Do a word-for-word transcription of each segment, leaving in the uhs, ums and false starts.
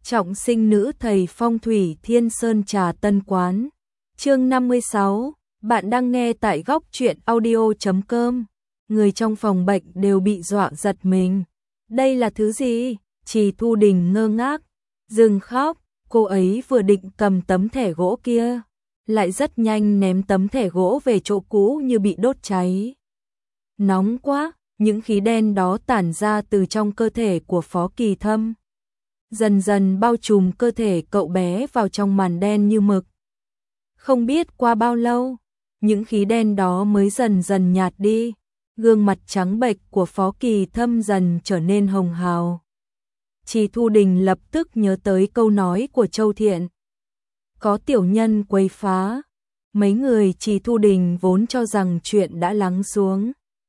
Trọng sinh nữ thầy phong thủy Thiên Sơn Trà Tân Quán. Chương năm mươi sáu, bạn đang nghe tại góc truyện audio chấm com. Người trong phòng bệnh đều bị dọa giật mình. Đây là thứ gì? Trì Thu Đình ngơ ngác, dừng khóc, cô ấy vừa định cầm tấm thẻ gỗ kia, lại rất nhanh ném tấm thẻ gỗ về chỗ cũ như bị đốt cháy. Nóng quá, những khí đen đó tản ra từ trong cơ thể của Phó Kỳ Thâm, dần dần bao trùm cơ thể cậu bé vào trong màn đen như mực. Không biết qua bao lâu, những khí đen đó mới dần dần nhạt đi, gương mặt trắng bệch của Phó Kỳ Thâm dần trở nên hồng hào. Trì Thu Đình lập tức nhớ tới câu nói của Châu Thiện. Có tiểu nhân quấy phá, mấy người Trì Thu Đình vốn cho rằng chuyện đã lắng xuống,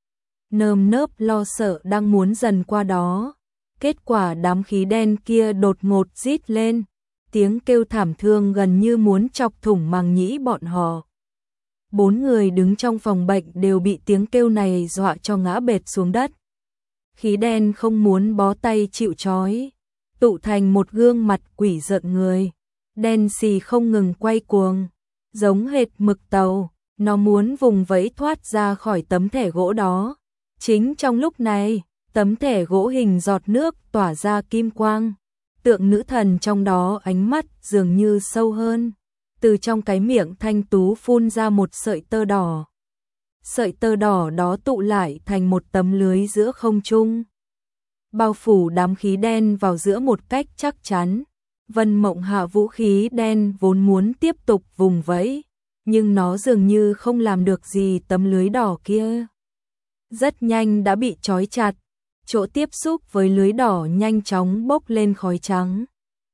nơm nớp lo sợ đang muốn dần qua đó. Kết quả đám khí đen kia đột ngột rít lên, tiếng kêu thảm thương gần như muốn chọc thủng màng nhĩ bọn họ. Bốn người đứng trong phòng bệnh đều bị tiếng kêu này dọa cho ngã bệt xuống đất. Khí đen không muốn bó tay chịu trói, tụ thành một gương mặt quỷ rợn người, đen xì không ngừng quay cuồng, giống hệt mực tàu, nó muốn vùng vẫy thoát ra khỏi tấm thẻ gỗ đó. Chính trong lúc này, tấm thẻ gỗ hình giọt nước tỏa ra kim quang, tượng nữ thần trong đó ánh mắt dường như sâu hơn, từ trong cái miệng thanh tú phun ra một sợi tơ đỏ. Sợi tơ đỏ đó tụ lại thành một tấm lưới giữa không trung, bao phủ đám khí đen vào giữa một cách chắc chắn. Vân Mộng hạ vũ khí đen vốn muốn tiếp tục vùng vẫy, nhưng nó dường như không làm được gì tấm lưới đỏ kia. Rất nhanh đã bị trói chặt, chỗ tiếp xúc với lưới đỏ nhanh chóng bốc lên khói trắng.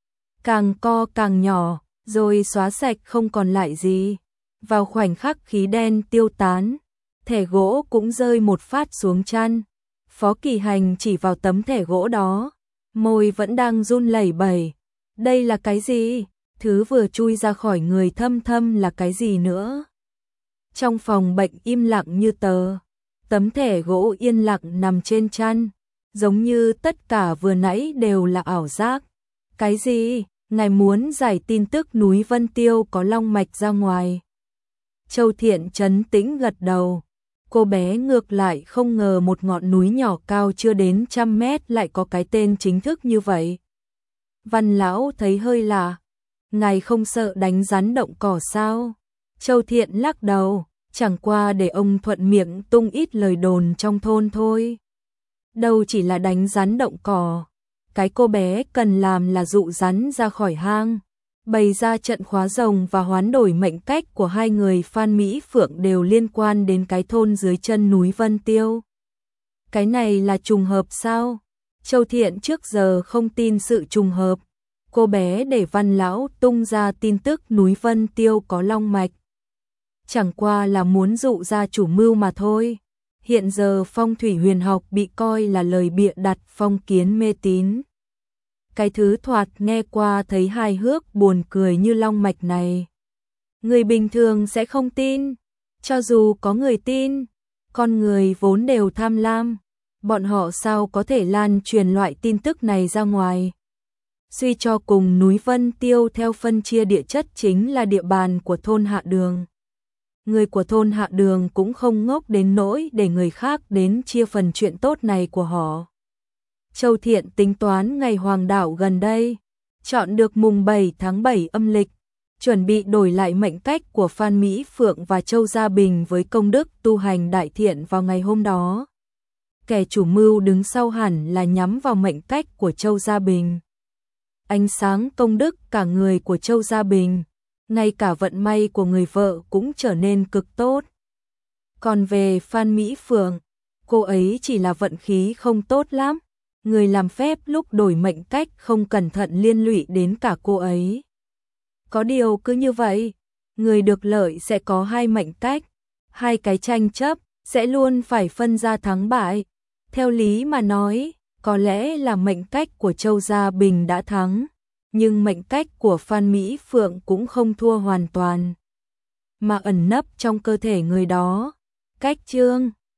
Càng co càng nhỏ, rồi xóa sạch không còn lại gì. Vào khoảnh khắc khí đen tiêu tán, thẻ gỗ cũng rơi một phát xuống chăn. Phó Kỳ Hành chỉ vào tấm thẻ gỗ đó, môi vẫn đang run lẩy bẩy. Đây là cái gì? Thứ vừa chui ra khỏi người Thâm Thâm là cái gì nữa? Trong phòng bệnh im lặng như tờ, tấm thẻ gỗ yên lặng nằm trên chăn, giống như tất cả vừa nãy đều là ảo giác. Cái gì? Ngài muốn giải tin tức núi Vân Tiêu có long mạch ra ngoài? Châu Thiện trấn tĩnh gật đầu. Cô bé ngược lại không ngờ một ngọn núi nhỏ cao chưa đến trăm mét lại có cái tên chính thức như vậy. Văn lão thấy hơi lạ. Ngài không sợ đánh rắn động cỏ sao? Châu Thiện lắc đầu, chẳng qua để ông thuận miệng tung ít lời đồn trong thôn thôi. Đâu chỉ là đánh rắn động cỏ, cái cô bé cần làm là dụ rắn ra khỏi hang, bày ra trận khóa rồng và hoán đổi mệnh cách của hai người Phan Mỹ Phượng đều liên quan đến cái thôn dưới chân núi Vân Tiêu. Cái này là trùng hợp sao? Châu Thiện trước giờ không tin sự trùng hợp. Cô bé để Văn lão tung ra tin tức núi Vân Tiêu có long mạch, chẳng qua là muốn dụ ra chủ mưu mà thôi. Hiện giờ phong thủy huyền học bị coi là lời bịa đặt, phong kiến mê tín. Cái thứ thoạt nghe qua thấy hài hước buồn cười như long mạch này, người bình thường sẽ không tin. Cho dù có người tin, con người vốn đều tham lam, bọn họ sao có thể lan truyền loại tin tức này ra ngoài. Suy cho cùng núi Vân Tiêu theo phân chia địa chất chính là địa bàn của thôn Hạ Đường. Người của thôn Hạ Đường cũng không ngốc đến nỗi để người khác đến chia phần chuyện tốt này của họ. Châu Thiện tính toán ngày hoàng đạo gần đây, chọn được mùng bảy tháng bảy âm lịch, chuẩn bị đổi lại mệnh cách của Phan Mỹ Phượng và Châu Gia Bình với công đức tu hành đại thiện vào ngày hôm đó. Kẻ chủ mưu đứng sau hẳn là nhắm vào mệnh cách của Châu Gia Bình. Ánh sáng công đức cả người của Châu Gia Bình, ngay cả vận may của người vợ cũng trở nên cực tốt. Còn về Phan Mỹ Phượng, cô ấy chỉ là vận khí không tốt lắm. Người làm phép lúc đổi mệnh cách không cẩn thận liên lụy đến cả cô ấy. Có điều cứ như vậy, người được lợi sẽ có hai mệnh cách, hai cái tranh chấp sẽ luôn phải phân ra thắng bại. Theo lý mà nói, có lẽ là mệnh cách của Châu Gia Bình đã thắng, nhưng mệnh cách của Phan Mỹ Phượng cũng không thua hoàn toàn, mà ẩn nấp trong cơ thể người đó. Cách chương